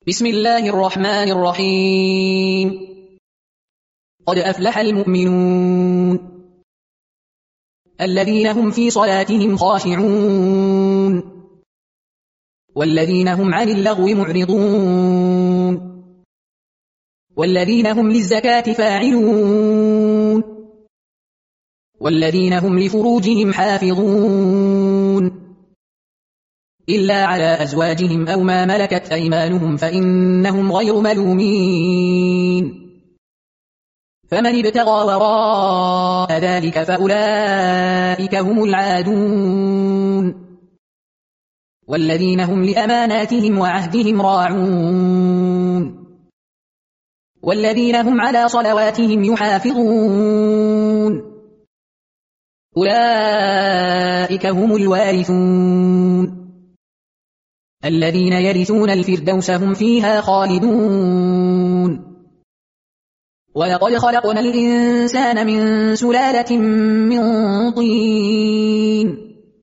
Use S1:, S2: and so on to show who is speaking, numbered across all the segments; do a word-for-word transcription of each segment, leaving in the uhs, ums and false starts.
S1: بسم الله الرحمن الرحيم. قد أفلح المؤمنون الذين هم في صلاتهم خاشعون والذين هم عن اللغو معرضون والذين هم للزكاة فاعلون والذين هم لفروجهم حافظون إلا على أزواجهم أو ما ملكت أيمانهم فإنهم غير ملومين. فمن ابتغى وراء ذلك فأولئك هم العادون والذين هم لأماناتهم وعهدهم راعون والذين هم على صلواتهم يحافظون أولئك هم الوارثون الذين يرثون الفردوس هم فيها خالدون. ولقد خلقنا الإنسان من سلالة من طين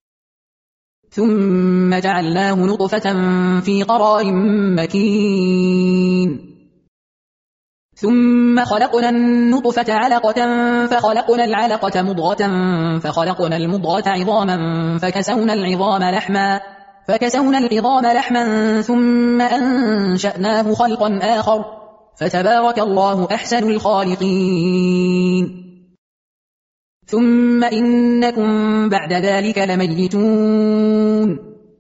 S1: ثم جعلناه نطفة في قرار مكين ثم خلقنا النطفة علقة فخلقنا العلقة مضغة فخلقنا المضغة عظاما فكسونا العظام لحما فكسونا العظام لحما ثم أنشأناه خلقا آخر فتبارك الله أحسن الخالقين. ثم إنكم بعد ذلك لميتون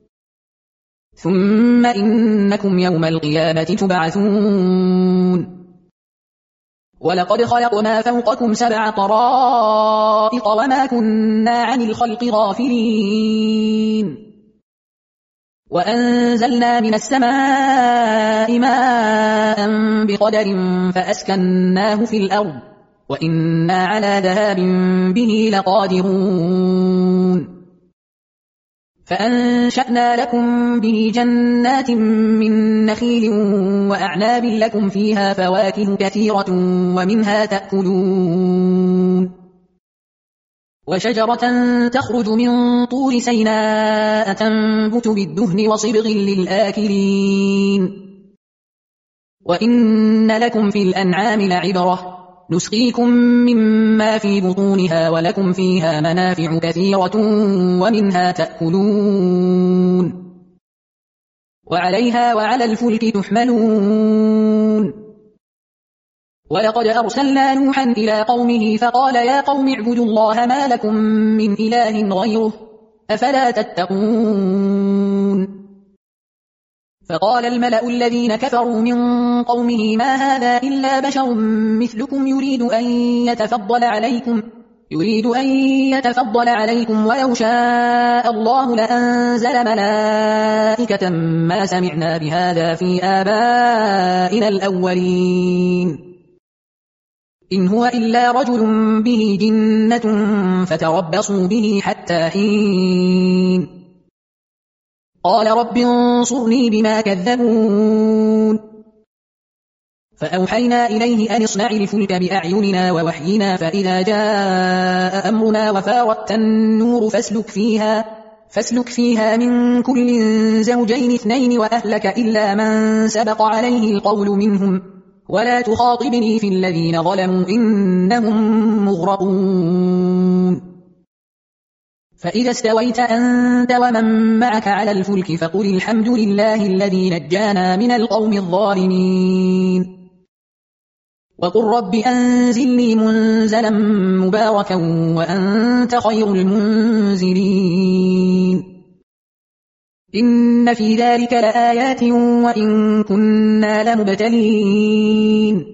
S1: ثم إنكم يوم القيامة تبعثون. ولقد خلقنا فوقكم سبع طرائق وما كنا عن الخلق غافلين وأنزلنا من السماء ماء بقدر فأسكناه في الأرض وإنا على ذهاب به لقادرون. فأنشأنا لكم به جنات من نخيل وأعناب لكم فيها فواكه كثيرة ومنها تأكلون وشجرة تخرج من طور سيناء تنبت بالدهن وصبغ للآكلين. وإن لكم في الأنعام لعبرة نسقيكم مما في بطونها ولكم فيها منافع كثيرة ومنها تأكلون وعليها وعلى الفلك تحملون. ولقد أرسلنا نوحا إلى قومه فقال يا قوم اعبدوا الله ما لكم من إله غيره أفلا تتقون. فقال الملأ الذين كفروا من قومه ما هذا إلا بشر مثلكم يريد أن يتفضل عليكم يريد أن يتفضل عليكم ولو شاء الله لأنزل ملائكة ما سمعنا بهذا في آبائنا الأولين إن هو إلا رجل به جنة فتربصوا به حتى حين. قال رب انصرني بما كذبون. فأوحينا إليه أن اصنع الفلك بأعيننا ووحينا فإذا جاء أمرنا وفارت النور فاسلك فيها فاسلك فيها من كل زوجين اثنين وأهلك إلا من سبق عليه القول منهم ولا تخاطبني في الذين ظلموا إنهم مغرقون. فإذا استويت أنت ومن معك على الفلك فقل الحمد لله الذي نجانا من القوم الظالمين وقل رب أنزلني منزلا مباركا وأنت خير المنزلين. إن في ذلك لآيات وإن كنا لمبتلين.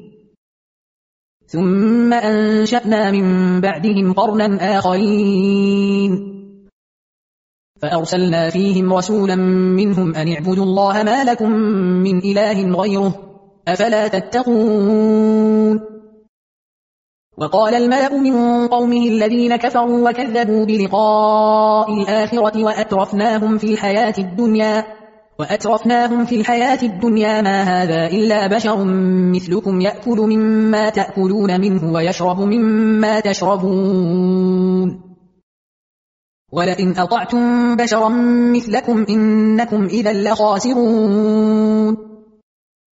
S1: ثم أنشأنا من بعدهم قرنا آخرين فأرسلنا فيهم رسولا منهم أن اعبدوا الله ما لكم من إله غيره أفلا تتقون. وقال الملأ من قومه الذين كفروا وكذبوا بلقاء الآخرة وأترفناهم في الحياة الدنيا وأترفناهم في الحياة الدنيا ما هذا إلا بشر مثلكم يأكل مما تأكلون منه ويشرب مما تشربون ولئن أطعتم بشرا مثلكم إنكم إذا لخاسرون.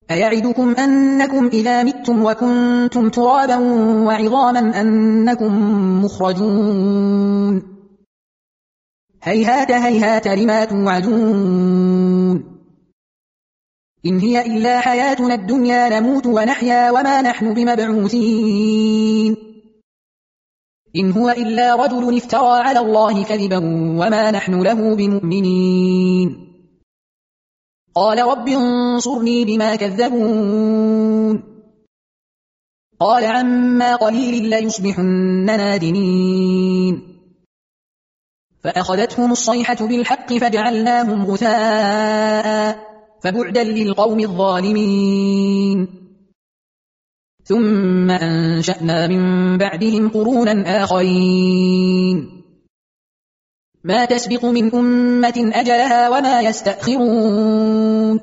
S1: أيعدكم أنكم إذا متم وكنتم ترابا وعظاما أنكم مخرجون هيهات هيهات لما توعدون إن هي إلا حياتنا الدنيا نموت ونحيا وما نحن بمبعوثين إن هو إلا رجل افترى على الله كذبا وما نحن له بمؤمنين قال رب انصرني بما كذبون قال عما قليل ليصبحن نادمين فأخذتهم الصيحة بالحق فجعلناهم غثاء فبعدا للقوم الظالمين ثم أنشأنا من بعدهم قرونا آخرين ما تسبق من أمة أجلها وما يستأخرون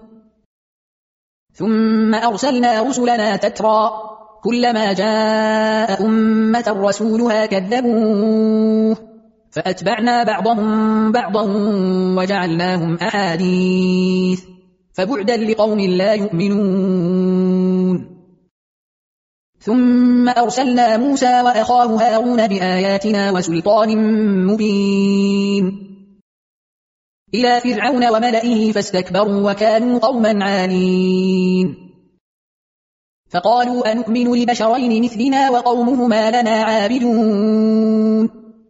S1: ثم أرسلنا رسلنا تترى كلما جاء أمة رسولها كذبوه فأتبعنا بعضهم بعضا وجعلناهم أحاديث فبعدا لقوم لا يؤمنون ثم أرسلنا موسى وأخاه هارون بآياتنا وسلطان مبين إلى فرعون وملئه فاستكبروا وكانوا قوما عالين فقالوا أنؤمن لبشرين مثلنا وقومهما لنا عابدون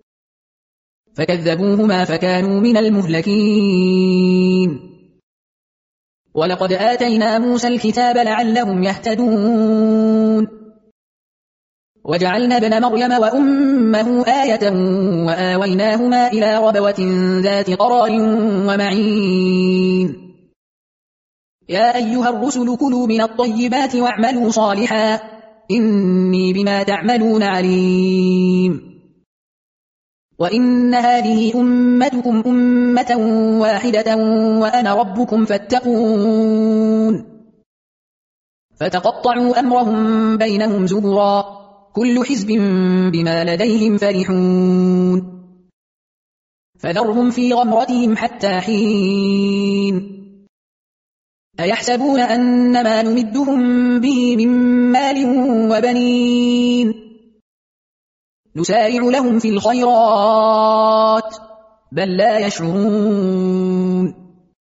S1: فكذبوهما فكانوا من المهلكين ولقد آتينا موسى الكتاب لعلهم يهتدون وجعلنا ابن مريم وأمه آية وآويناهما إلى ربوة ذات قرار ومعين يا أيها الرسل كلوا من الطيبات واعملوا صالحا إني بما تعملون عليم وإن هذه أمتكم أمة واحدة وأنا ربكم فاتقون فتقطعوا أمرهم بينهم زبرا كل حزب بما لديهم فرحون فذرهم في غمرتهم حتى حين أيحسبون أن ما نمدهم به من مال وبنين نسارع لهم في الخيرات بل لا يشعرون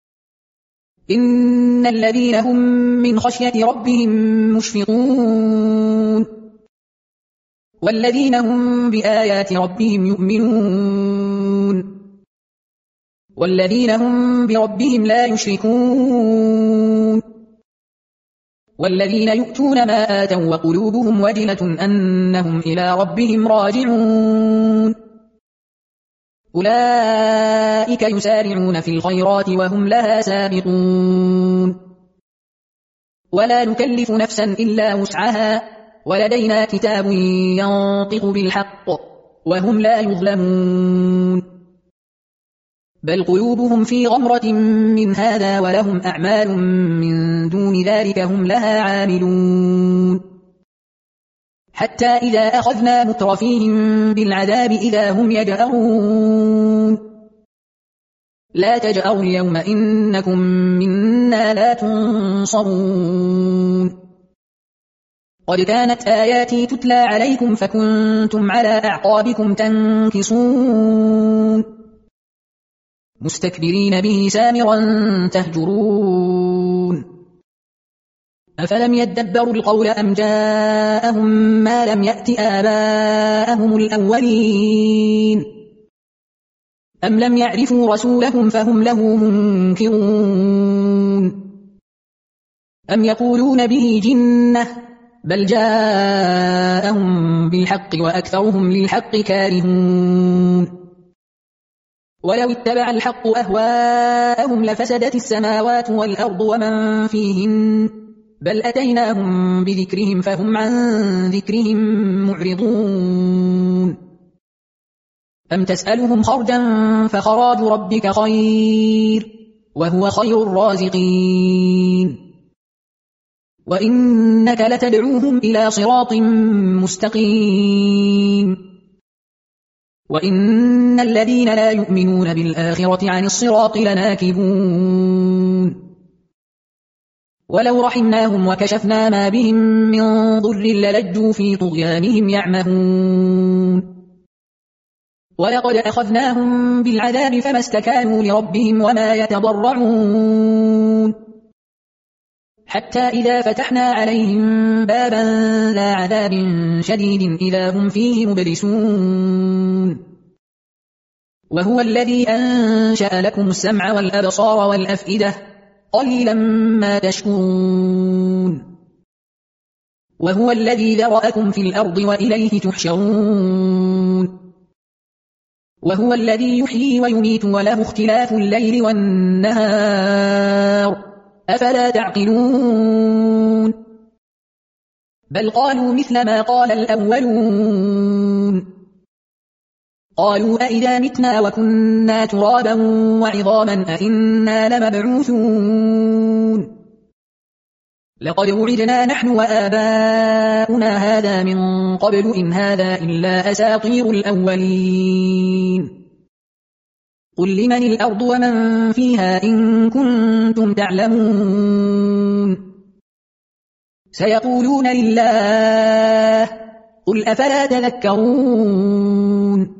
S1: إن الذين هم من خشية ربهم مشفقون والذين هم بآيات ربهم يؤمنون والذين هم بربهم لا يشركون والذين يؤتون ما آتوا وقلوبهم وجلة أنهم إلى ربهم راجعون أولئك يسارعون في الخيرات وهم لها سابقون ولا نكلف نفسا إلا وسعها ولدينا كتاب ينطق بالحق وهم لا يظلمون بل قلوبهم في غمرة من هذا ولهم أعمال من دون ذلك هم لها عاملون حتى إذا أخذنا مترفيهم بالعذاب إذا هم يجأرون لا تجأروا اليوم إنكم منا لا تنصرون قد كانت آياتي تتلى عليكم فكنتم على أعقابكم تنكصون مستكبرين به سامرا تهجرون أفلم يدبروا القول أم جاءهم ما لم يأت آباءهم الأولين أم لم يعرفوا رسولهم فهم له منكرون أم يقولون به جنة بل جاءهم بالحق وأكثرهم للحق كارهون ولو اتبع الحق أهواءهم لفسدت السماوات والأرض ومن فيهن بل أتيناهم بذكرهم فهم عن ذكرهم معرضون أم تسألهم خرجا فخراج ربك خير وهو خير الرازقين وإنك لتدعوهم إلى صراط مستقيم وإن الذين لا يؤمنون بالآخرة عن الصراط لناكبون ولو رحمناهم وكشفنا ما بهم من ضر للجوا في طغيانهم يعمهون ولقد أخذناهم بالعذاب فما استكانوا لربهم وما يتضرعون حتى إذا فتحنا عليهم بابا ذا عذاب شديد إذا هم فيه مبلسون وهو الذي أنشأ لكم السمع والأبصار والأفئدة قليلا ما تشكرون وهو الذي ذرأكم في الأرض وإليه تحشرون وهو الذي يحيي ويميت وله اختلاف الليل والنهار أفلا تعقلون بل قالوا مثل ما قال الأولون قالوا أئذا متنا وكنا ترابا وعظاما أئنا لمبعوثون لقد وعدنا نحن وآباؤنا هذا من قبل إن هذا إلا أساطير الأولين قل لمن الأرض ومن فيها إن كنتم تعلمون سيقولون لله قل أفلا تذكرون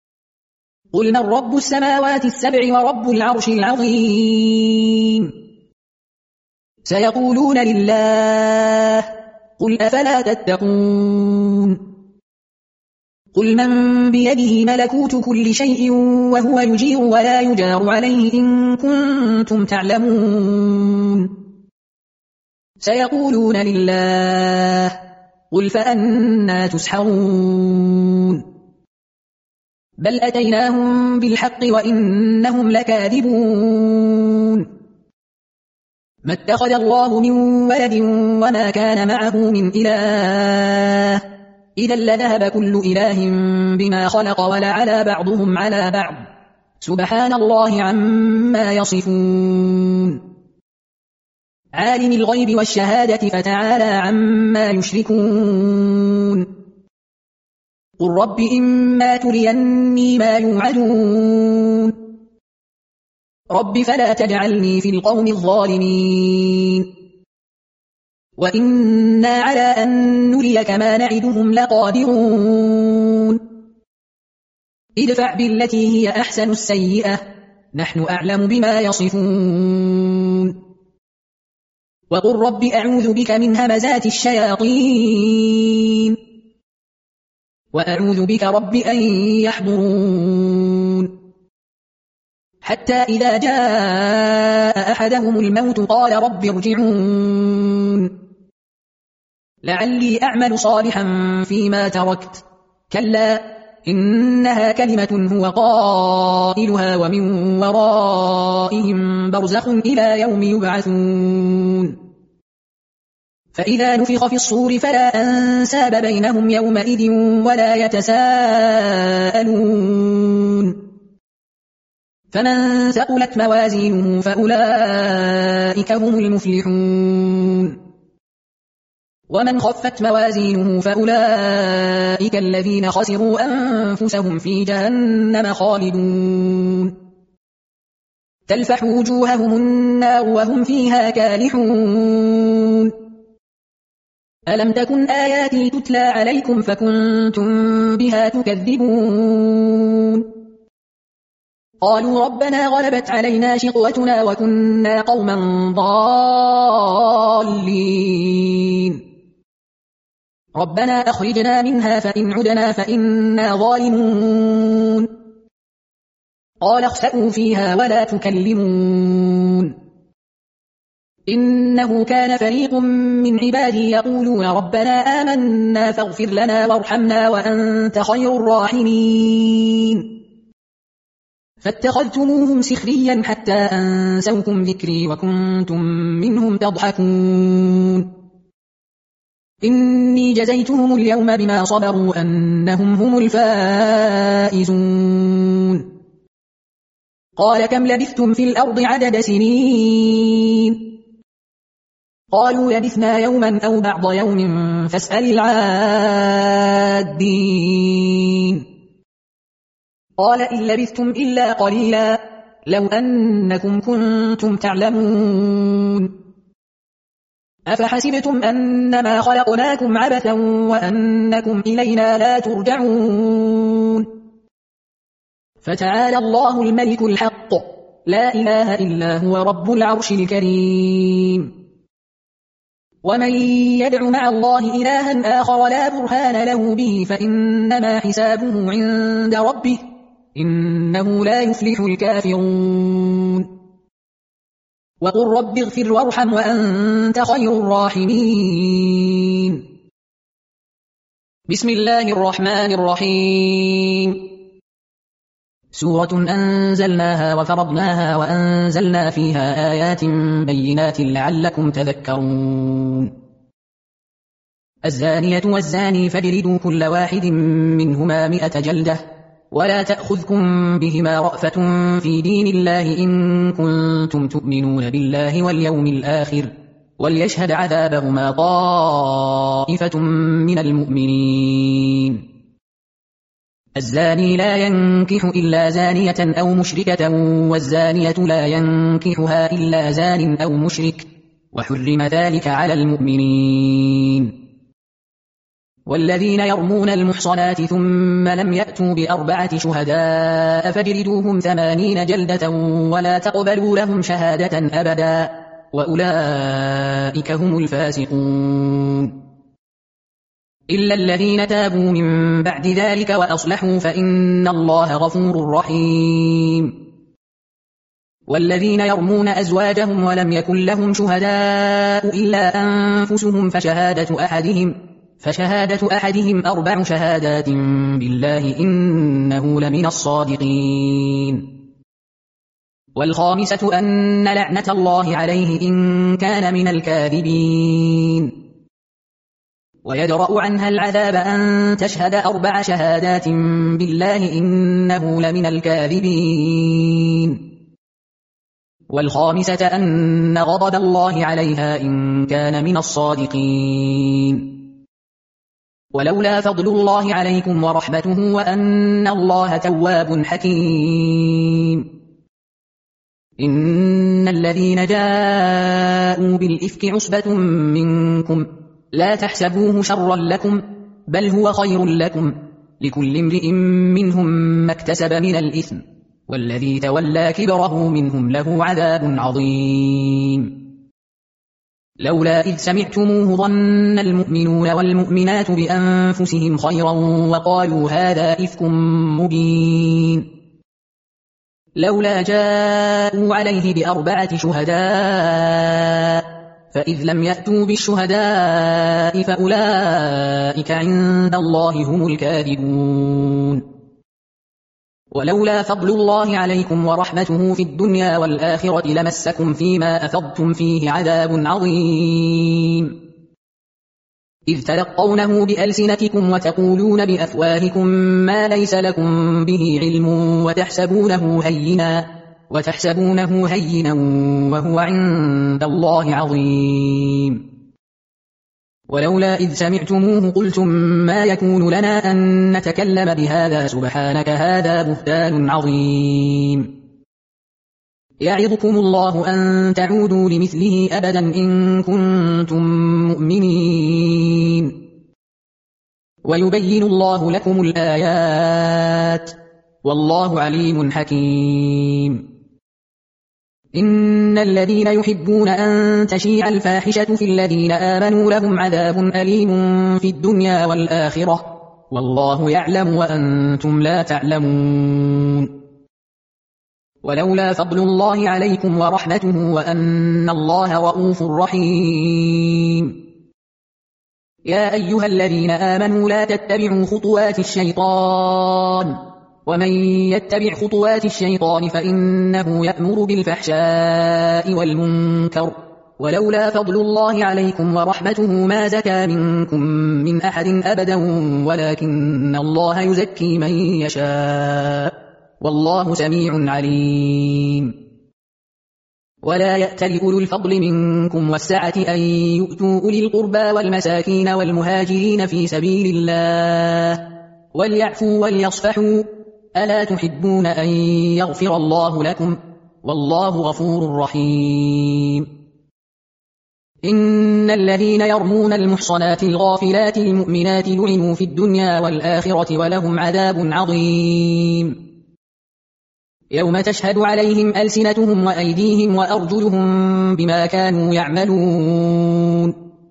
S1: قل من رب السماوات السبع ورب العرش العظيم سيقولون لله قل أفلا تتقون قل من بيده ملكوت كل شيء وهو يجير ولا يجار عليه إن كنتم تعلمون سيقولون لله قل فأنى تسحرون بل أتيناهم بالحق وإنهم لكاذبون ما اتخذ الله من ولد وما كان معه من إله إذا لذهب كل إله بما خلق ولعلى بعضهم على بعض سبحان الله عما يصفون عالم الغيب والشهادة فتعالى عما يشركون قل رب إما تريني ما يوعدون رب فلا تجعلني في القوم الظالمين وإنا على أن نريك ما نعدهم لقادرون ادفع بالتي هي أحسن السيئة نحن أعلم بما يصفون وقل رب أعوذ بك من همزات الشياطين وأعوذ بك رب أن يحضرون حتى إذا جاء أحدهم الموت قال رب ارجعون لعلي أعمل صالحا فيما تركت كلا إنها كلمة هو قائلها ومن ورائهم برزخ إلى يوم يبعثون فإذا نفخ في الصور فلا أنساب بينهم يومئذ ولا يتساءلون فمن ثقلت موازينه فأولئك هم المفلحون ومن خفت موازينه فأولئك الذين خسروا أنفسهم في جهنم خالدون تلفح وجوههم النار وهم فيها كالحون ألم تكن آياتي تتلى عليكم فكنتم بها تكذبون قالوا ربنا غلبت علينا شقوتنا وكنا قوما ضالين ربنا أخرجنا منها فإن عدنا فإنا ظالمون قال اخسئوا فيها ولا تكلمون إنه كان فريق من عبادي يقولون ربنا آمنا فاغفر لنا وارحمنا وأنت خير الراحمين فاتخذتموهم سخريا حتى أنسوكم ذكري وكنتم منهم تضحكون إني جزيتهم اليوم بما صبروا أنهم هم الفائزون قال كم لبثتم في الأرض عدد سنين قالوا لبثنا يوما أو بعض يوم فاسأل العادين قال إن لبثتم إلا قليلا لو أنكم كنتم تعلمون أفحسبتم أنما خلقناكم عبثا وأنكم إلينا لا ترجعون فتعالى الله الملك الحق لا إله إلا هو رب العرش الكريم ومن يدع مع الله إلها آخر لا برهان له به فإنما حسابه عند ربه إنه لا يفلح الكافرون وقل رب اغفر وارحم وأنت خير الراحمين بسم الله الرحمن الرحيم سورة أنزلناها وفرضناها وأنزلنا فيها آيات بينات لعلكم تذكرون الزانية والزاني فاجلدوا كل واحد منهما مئة جلدة ولا تأخذكم بهما رأفة في دين الله إن كنتم تؤمنون بالله واليوم الآخر وليشهد عذابهما طائفة من المؤمنين الزاني لا ينكح إلا زانية أو مشركة والزانية لا ينكحها إلا زان أو مشرك وحرم ذلك على المؤمنين والذين يرمون المحصنات ثم لم يأتوا بأربعة شهداء فاجلدوهم ثمانين جلدة ولا تقبلوا لهم شهادة أبدا وأولئك هم الفاسقون إلا الذين تابوا من بعد ذلك وأصلحوا فإن الله غفور رحيم والذين يرمون أزواجهم ولم يكن لهم شهداء إلا أنفسهم فشهادة أحدهم فشهادة أحدهم أربع شهادات بالله إنه لمن الصادقين والخامسة أن لعنة الله عليه إن كان من الكاذبين ويدرأ عنها العذاب أن تشهد أربع شهادات بالله إنه لمن الكاذبين والخامسة أن غضب الله عليها إن كان من الصادقين ولولا فضل الله عليكم ورحمته وأن الله تواب حكيم إن الذين جاءوا بالإفك عصبة منكم لا تحسبوه شرا لكم بل هو خير لكم لكل امرئ منهم ما اكتسب من الإثم والذي تولى كبره منهم له عذاب عظيم لولا إذ سمعتموه ظن المؤمنون والمؤمنات بأنفسهم خيرا وقالوا هذا إفك مبين لولا جاءوا عليه بأربعة شهداء فإذ لم يأتوا بالشهداء فأولئك عند الله هم الكاذبون ولولا فضل الله عليكم ورحمته في الدنيا والآخرة لمسكم فيما أفضتم فيه عذاب عظيم إذ تلقونه بألسنتكم وتقولون بأفواهكم ما ليس لكم به علم وتحسبونه هينا وتحسبونه هينا وهو عند الله عظيم ولولا إذ سمعتموه قلتم ما يكون لنا أن نتكلم بهذا سبحانك هذا بهتان عظيم يعظكم الله أن تعودوا لمثله أبدا إن كنتم مؤمنين ويبين الله لكم الآيات والله عليم حكيم إن الذين يحبون أن تشيع الفاحشة في الذين آمنوا لهم عذاب أليم في الدنيا والآخرة والله يعلم وأنتم لا تعلمون ولولا فضل الله عليكم ورحمته وأن الله رؤوف رحيم يا أيها الذين آمنوا لا تتبعوا خطوات الشيطان ومن يتبع خطوات الشيطان فإنه يأمر بالفحشاء والمنكر ولولا فضل الله عليكم ورحمته ما زكى منكم من أحد أبدا ولكن الله يزكي من يشاء والله سميع عليم ولا يأتل أولو الفضل منكم والسعة أن يؤتوا أولي القربى والمساكين والمهاجرين في سبيل الله وليعفوا وليصفحوا ألا تحبون أن يغفر الله لكم والله غفور رحيم إن الذين يرمون المحصنات الغافلات المؤمنات لعنوا في الدنيا والآخرة ولهم عذاب عظيم يوم تشهد عليهم ألسنتهم وأيديهم وأرجلهم بما كانوا يعملون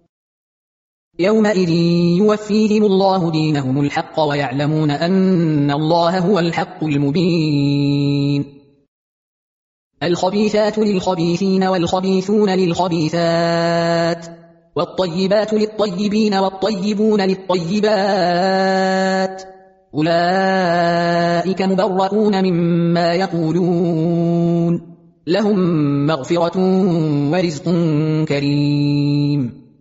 S1: يومئذ يوفيهم الله دينهم الحق ويعلمون أن الله هو الحق المبين الخبيثات للخبيثين والخبيثون للخبيثات والطيبات للطيبين والطيبون للطيبات أولئك مبرؤون مما يقولون لهم مغفرة ورزق كريم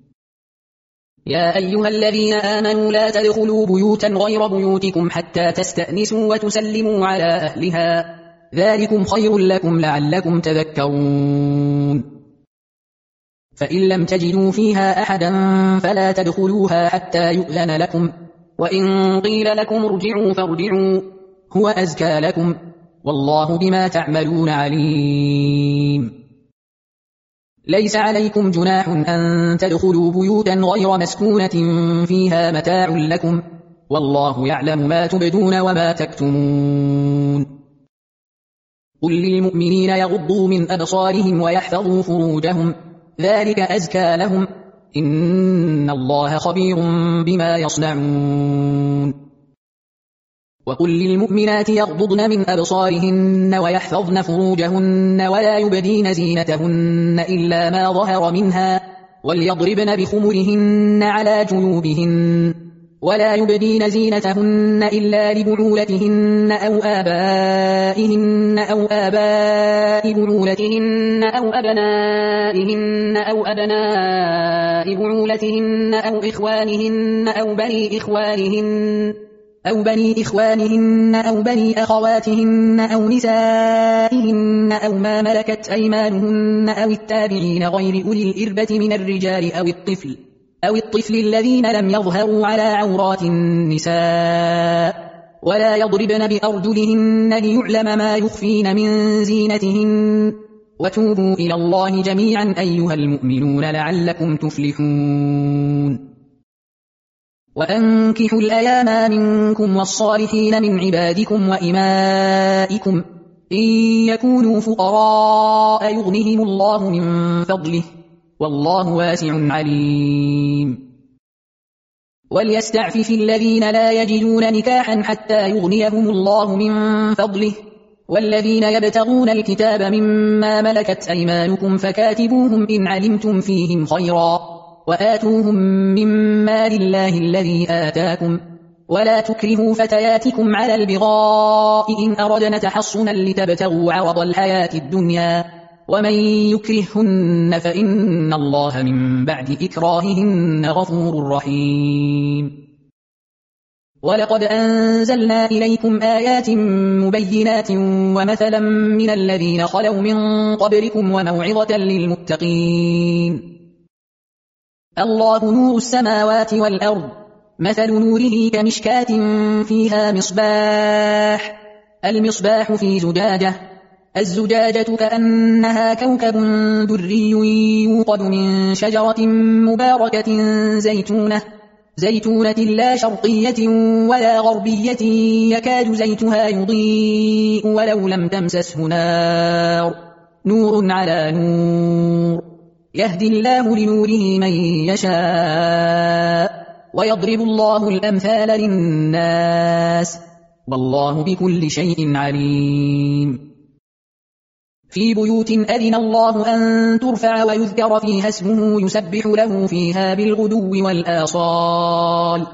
S1: يا أيها الذين آمنوا لا تدخلوا بيوتا غير بيوتكم حتى تستأنسوا وتسلموا على أهلها ذلكم خير لكم لعلكم تذكرون فإن لم تجدوا فيها أحدا فلا تدخلوها حتى يؤذن لكم وإن قيل لكم ارجعوا فارجعوا هو أزكى لكم والله بما تعملون عليم ليس عليكم جناح أن تدخلوا بيوتا غير مسكونة فيها متاع لكم والله يعلم ما تبدون وما تكتمون قل للمؤمنين يغضوا من أبصارهم ويحفظوا فروجهم ذلك أزكى لهم إن الله خبير بما يصنعون وقل للمؤمنات يغضضن من أبصارهن ويحفظن فروجهن ولا يبدين زينتهن إلا ما ظهر منها وليضربن بخمرهن على جيوبهن ولا يبدين زينتهن إلا لبعولتهن أو آبائهن أو آباء بعولتهن أو أبنائهن أو أبناء بعولتهن أو إخوانهن أو بني إخوانهن أو بني إخوانهن أو بني أخواتهن أو نسائهن أو ما ملكت أيمانهن أو التابعين غير أولي الإربة من الرجال أو الطفل أو الطفل الذين لم يظهروا على عورات النساء ولا يضربن بأرجلهن ليعلم ما يخفين من زينتهن وتوبوا إلى الله جميعا أيها المؤمنون لعلكم تفلحون وأنكحوا الأيام منكم والصالحين من عبادكم وإمائكم إن يكونوا فقراء يغنهم الله من فضله والله واسع عليم وليستعفف الذين لا يجدون نكاحا حتى يغنيهم الله من فضله والذين يبتغون الكتاب مما ملكت أيمانكم فكاتبوهم إن علمتم فيهم خيرا وآتوهم من مال الله الذي آتاكم ولا تكرهوا فتياتكم على البغاء إن أردنا تحصنا لتبتغوا عرض الحياة الدنيا ومن يكرههن فإن الله من بعد إكراههن غفور رحيم ولقد أنزلنا إليكم آيات مبينات ومثلا من الذين خلوا من قبلكم وموعظة للمتقين الله نور السماوات والأرض مثل نوره كمشكاة فيها مصباح المصباح في زجاجة الزجاجة كأنها كوكب دري يوقد من شجرة مباركة زيتونة زيتونة لا شرقية ولا غربية يكاد زيتها يضيء ولو لم تمسسه نار نور على نور يهدي الله لنوره من يشاء ويضرب الله الأمثال للناس والله بكل شيء عليم في بيوت أذن الله أن ترفع ويذكر فيها اسمه يسبح له فيها بالغدو والآصال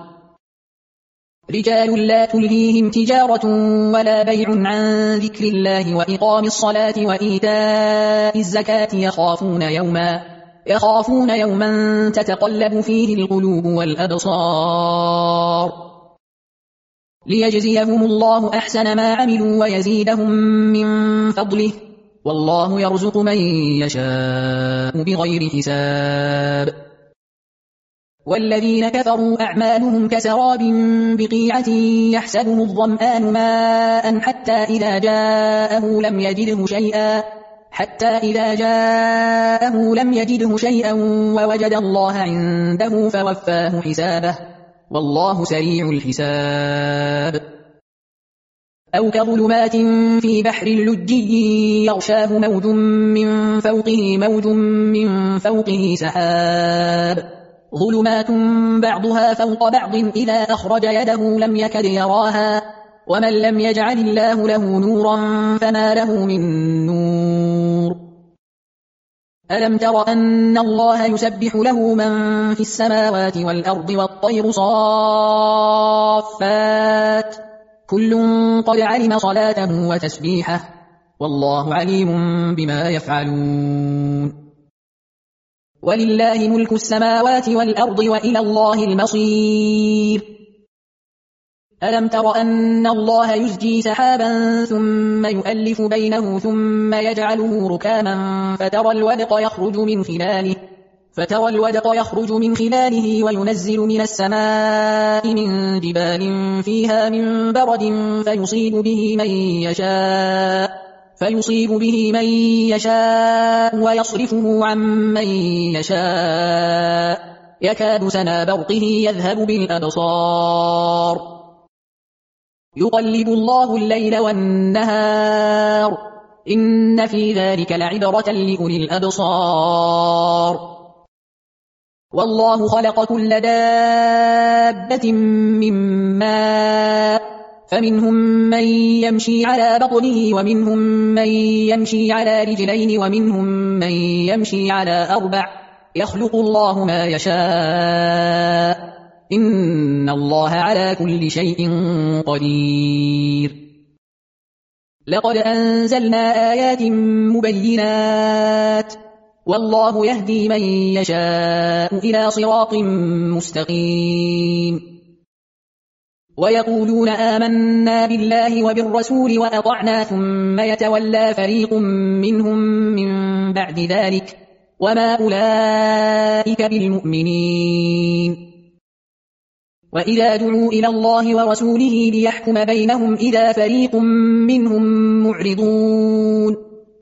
S1: رجال لا تلهيهم تجارة ولا بيع عن ذكر الله وإقام الصلاة وإيتاء الزكاة يخافون يوما يخافون يوما تتقلب فيه القلوب والأبصار ليجزيهم الله أحسن ما عملوا ويزيدهم من فضله والله يرزق من يشاء بغير حساب والذين كفروا أعمالهم كسراب بقيعة يحسبه الظمآن ماء حتى إذا جاءه لم يجده شيئا حتى إذا جاءه لم يجده شيئا ووجد الله عنده فوفاه حسابه والله سريع الحساب. أو كظلمات في بحر لجي يغشاه موج من فوقه موج من فوقه سحاب ظلمات بعضها فوق بعض إذا أخرج يده لم يكد يراها ومن لم يجعل الله له نورا فما له من نور. ألم تر أن الله يسبح له من في السماوات والأرض والطير صافات كل قد علم صلاته وتسبيحه والله عليم بما يفعلون. ولله ملك السماوات والأرض وإلى الله المصير. ألم تر أن الله يزجي سحابا ثم يؤلف بينه ثم يجعله ركاما فترى الودق يخرج من خلاله فترى الودق يخرج من خلاله وينزل من السماء من جبال فيها من برد فيصيب به من يشاء فيصيب به من يشاء ويصرفه عن من يشاء يكاد سنا برقه يذهب بالأبصار يقلب الله الليل والنهار إن في ذلك لعبرة لأولي الأبصار. والله خلق كل دابة من ماء فمنهم من يمشي على بطنه ومنهم من يمشي على رجلين ومنهم من يمشي على أربع يخلق الله ما يشاء إن الله على كل شيء قدير. لقد أنزلنا آيات مبينات والله يهدي من يشاء إلى صراط مستقيم. ويقولون آمنا بالله وبالرسول وأطعنا ثم يتولى فريق منهم من بعد ذلك وما أولئك بالمؤمنين. وإذا دعوا إلى الله ورسوله ليحكم بينهم إذا فريق منهم معرضون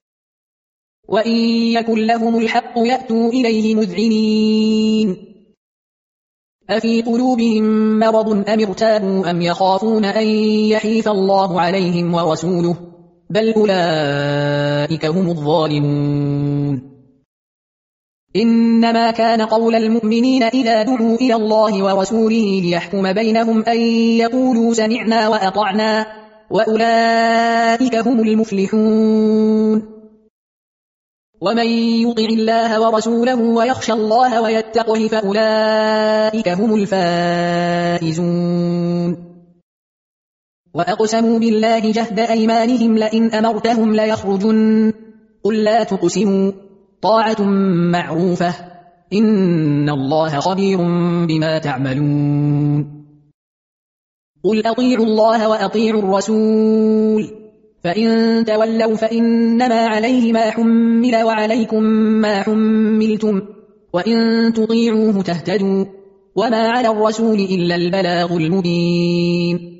S1: وإن يكن لهم الحق يأتوا إليه مذعنين. أفي قلوبهم مرض أم ارتابوا أم يخافون أن يحيف الله عليهم ورسوله بل أولئك هم الظالمون. إنما كان قول المؤمنين إذا دعوا إلى الله ورسوله ليحكم بينهم أن يقولوا سمعنا وأطعنا وأولئك هم المفلحون. ومن يطع الله ورسوله ويخشى الله ويتقه فأولئك هم الفائزون. وأقسموا بالله جهد أيمانهم لئن أمرتهم ليخرجن قل لا تقسموا طاعة معروفة إن الله خبير بما تعملون. قل أطيعوا الله وأطيعوا الرسول فإن تولوا فإنما عليه ما حمل وعليكم ما حملتم وإن تطيعوه تهتدوا وما على الرسول إلا البلاغ المبين.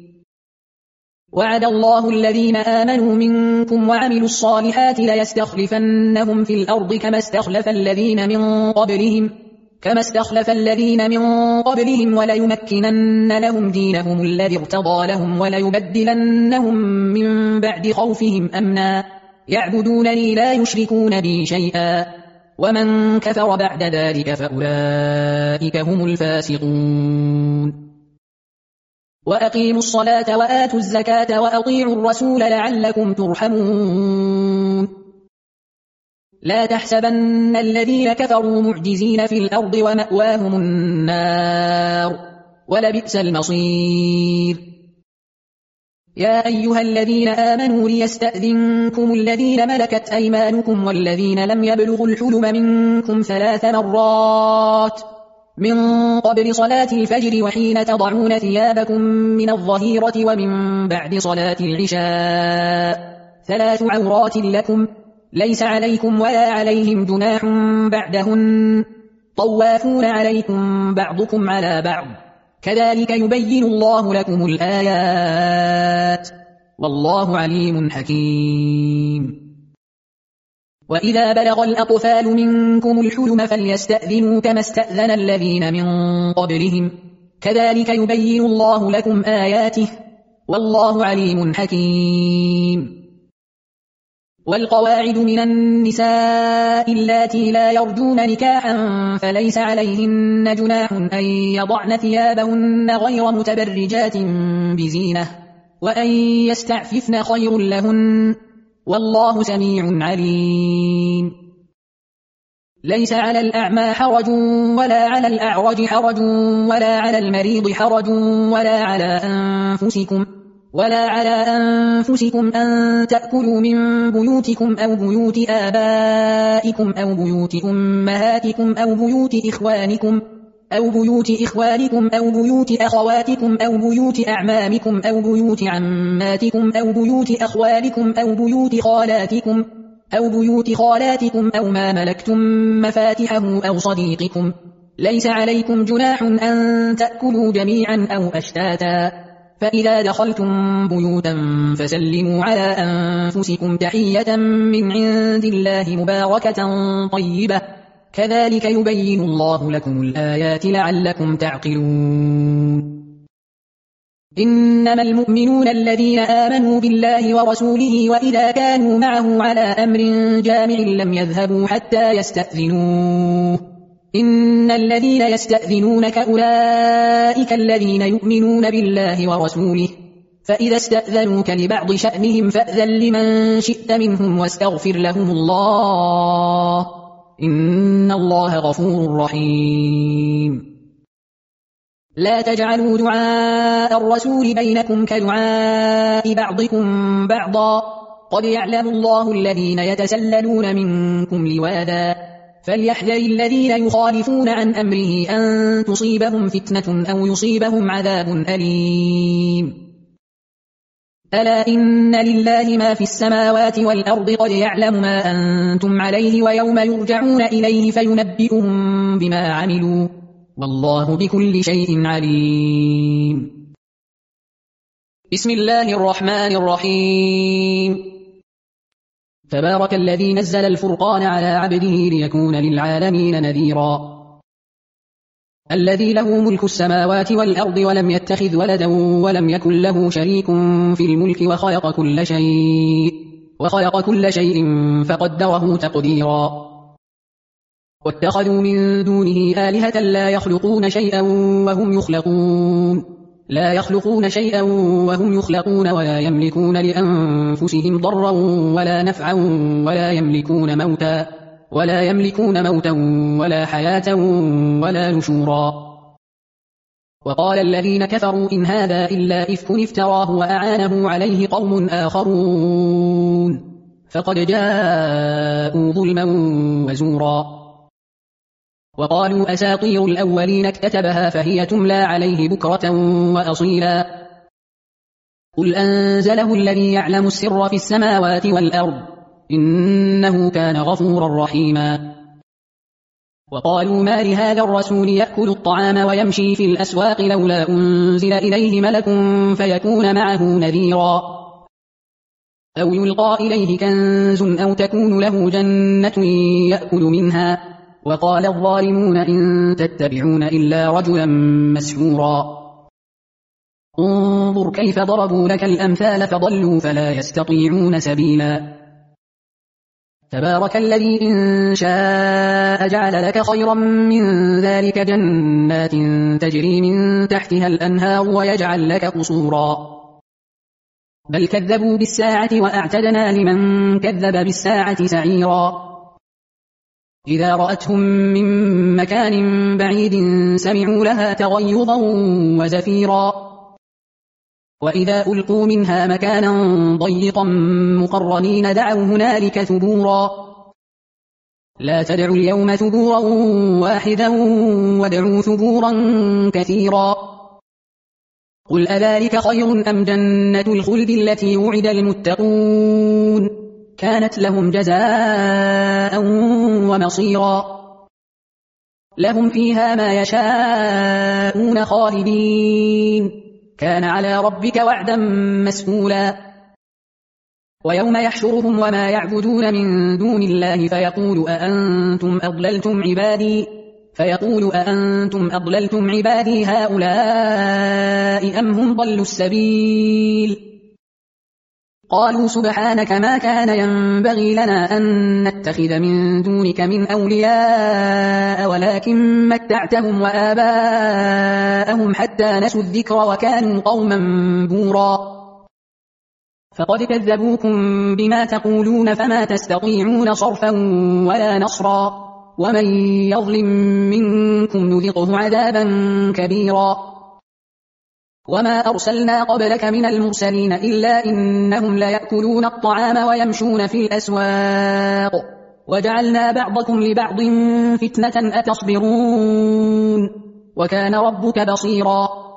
S1: وعد الله الذين آمنوا منكم وعملوا الصالحات ليستخلفنهم في الأرض كما استخلف الذين من قبلهم كما استخلف الذين من قبلهم وليمكنن لهم دينهم الذي ارتضى لهم وليبدلنهم من بعد خوفهم أمنا يعبدونني لا يشركون بي شيئا ومن كفر بعد ذلك فأولئك هم الفاسقون. وأقيموا الصلاة وآتوا الزكاة وأطيعوا الرسول لعلكم ترحمون. لا تحسبن الذين كفروا معجزين في الأرض ومأواهم النار ولبئس المصير. يا أيها الذين آمنوا ليستأذنكم الذين ملكت أيمانكم والذين لم يبلغوا الحلم منكم ثلاث مرات من قبل صلاة الفجر وحين تضعون ثيابكم من الظهيرة ومن بعد صلاة العشاء ثلاث عورات لكم ليس عليكم ولا عليهم جناح بعدهن طوافون عليكم بعضكم على بعض كذلك يبين الله لكم الآيات والله عليم حكيم. وإذا بلغ الأطفال منكم الحلم فليستأذنوا كما استأذن الذين من قبلهم كذلك يبين الله لكم آياته والله عليم حكيم. والقواعد من النساء اللاتي لا يرجون نكاحا فليس عليهن جناح أن يضعن ثيابهن غير متبرجات بزينة وأن يستعففن خير لهن والله سميع عليم. ليس على الأعمى حرج ولا على الأعرج حرج ولا على المريض حرج ولا على أنفسكم ولا على أنفسكم أن تأكلوا من بيوتكم أو بيوت آبائكم أو بيوت أمهاتكم أو بيوت إخوانكم أو بيوت إخوانكم أو بيوت أخواتكم أو بيوت أعمامكم أو بيوت عماتكم أو بيوت أخوالكم أو بيوت خالاتكم أو بيوت خالاتكم أو ما ملكتم مفاتحه أو صديقكم. ليس عليكم جناح أن تأكلوا جميعا أو أشتاتا فإذا دخلتم بيوتا فسلموا على أنفسكم تحية من عند الله مباركة طيبة كذلك يبين الله لكم الآيات لعلكم تعقلون. إنما المؤمنون الذين آمنوا بالله ورسوله وإذا كانوا معه على أمر جامع لم يذهبوا حتى يستأذنوه إن الذين يستأذنونك أولئك الذين يؤمنون بالله ورسوله فإذا استأذنوك لبعض شأنهم فأذن لمن شئت منهم واستغفر لهم الله إن الله غفور رحيم. لا تجعلوا دعاء الرسول بينكم كدعاء بعضكم بعضا قد يعلم الله الذين يتسللون منكم لواذا فليحذر الذين يخالفون عن أمره أن تصيبهم فتنة أو يصيبهم عذاب أليم. ألا إن لله ما في السماوات والأرض قد يعلم ما أنتم عليه ويوم يرجعون إليه فينبئهم بما عملوا والله بكل شيء عليم. بسم الله الرحمن الرحيم. تبارك الذي نزل الفرقان على عبده ليكون للعالمين نذيرا. الذي له ملك السماوات والأرض ولم يتخذ ولدا ولم يكن له شريك في الملك وخلق كل شيء وخلق كل شيء فقدره تقديرا. واتخذوا من دونه آلهة لا يخلقون شيئا وهم يخلقون لا يخلقون شيئا وهم يخلقون ولا يملكون لأنفسهم ضرا ولا نفعا ولا يملكون موتا ولا يملكون موتا ولا حياة ولا نشورا. وقال الذين كفروا إن هذا إلا إفك افتراه وأعانه عليه قوم آخرون فقد جاءوا ظلما وزورا. وقالوا أساطير الأولين اكتتبها فهي تملى عليه بكرة وأصيلا. قل أنزله الذي يعلم السر في السماوات والأرض إنه كان غفورا رحيما. وقالوا ما لهذا الرسول يأكل الطعام ويمشي في الأسواق لولا أنزل إليه ملك فيكون معه نذيرا أو يلقى إليه كنز أو تكون له جنة يأكل منها وقال الظالمون إن تتبعون إلا رجلا مسحورا. انظر كيف ضربوا لك الأمثال فضلوا فلا يستطيعون سبيلا. تبارك الذي إن شاء جعل لك خيرا من ذلك جنات تجري من تحتها الأنهار ويجعل لك قصورا. بل كذبوا بالساعة وأعتدنا لمن كذب بالساعة سعيرا. إذا رأتهم من مكان بعيد سمعوا لها تغيظا وزفيرا. وإذا ألقوا منها مكانا ضيقا مقرنين دعوا هنالك ثبورا. لا تدعوا اليوم ثبورا واحدا وادعوا ثبورا كثيرا. قل أذلك خير أم جنة الخلد التي وعد المتقون كانت لهم جزاء ومصيرا. لهم فيها ما يشاءون خالدين كان على ربك وعدا مسئولا. ويوم يحشرهم وما يعبدون من دون الله فيقول أأنتم أضللتم عبادي فيقول أأنتم أضللتم عبادي هؤلاء أم هم ضلوا السبيل قالوا سبحانك ما كان ينبغي لنا أن نتخذ من دونك من أولياء ولكن متعتهم وآباءهم حتى نسوا الذكر وكانوا قوما بورا فقد كذبوكم بما تقولون فما تستطيعون صرفا ولا نصرا ومن يظلم منكم نذقه عذابا كبيرا وما أرسلنا قبلك من المرسلين إلا إنهم ليأكلون الطعام ويمشون في الأسواق وجعلنا بعضكم لبعض فتنة أتصبرون وكان ربك بصيرا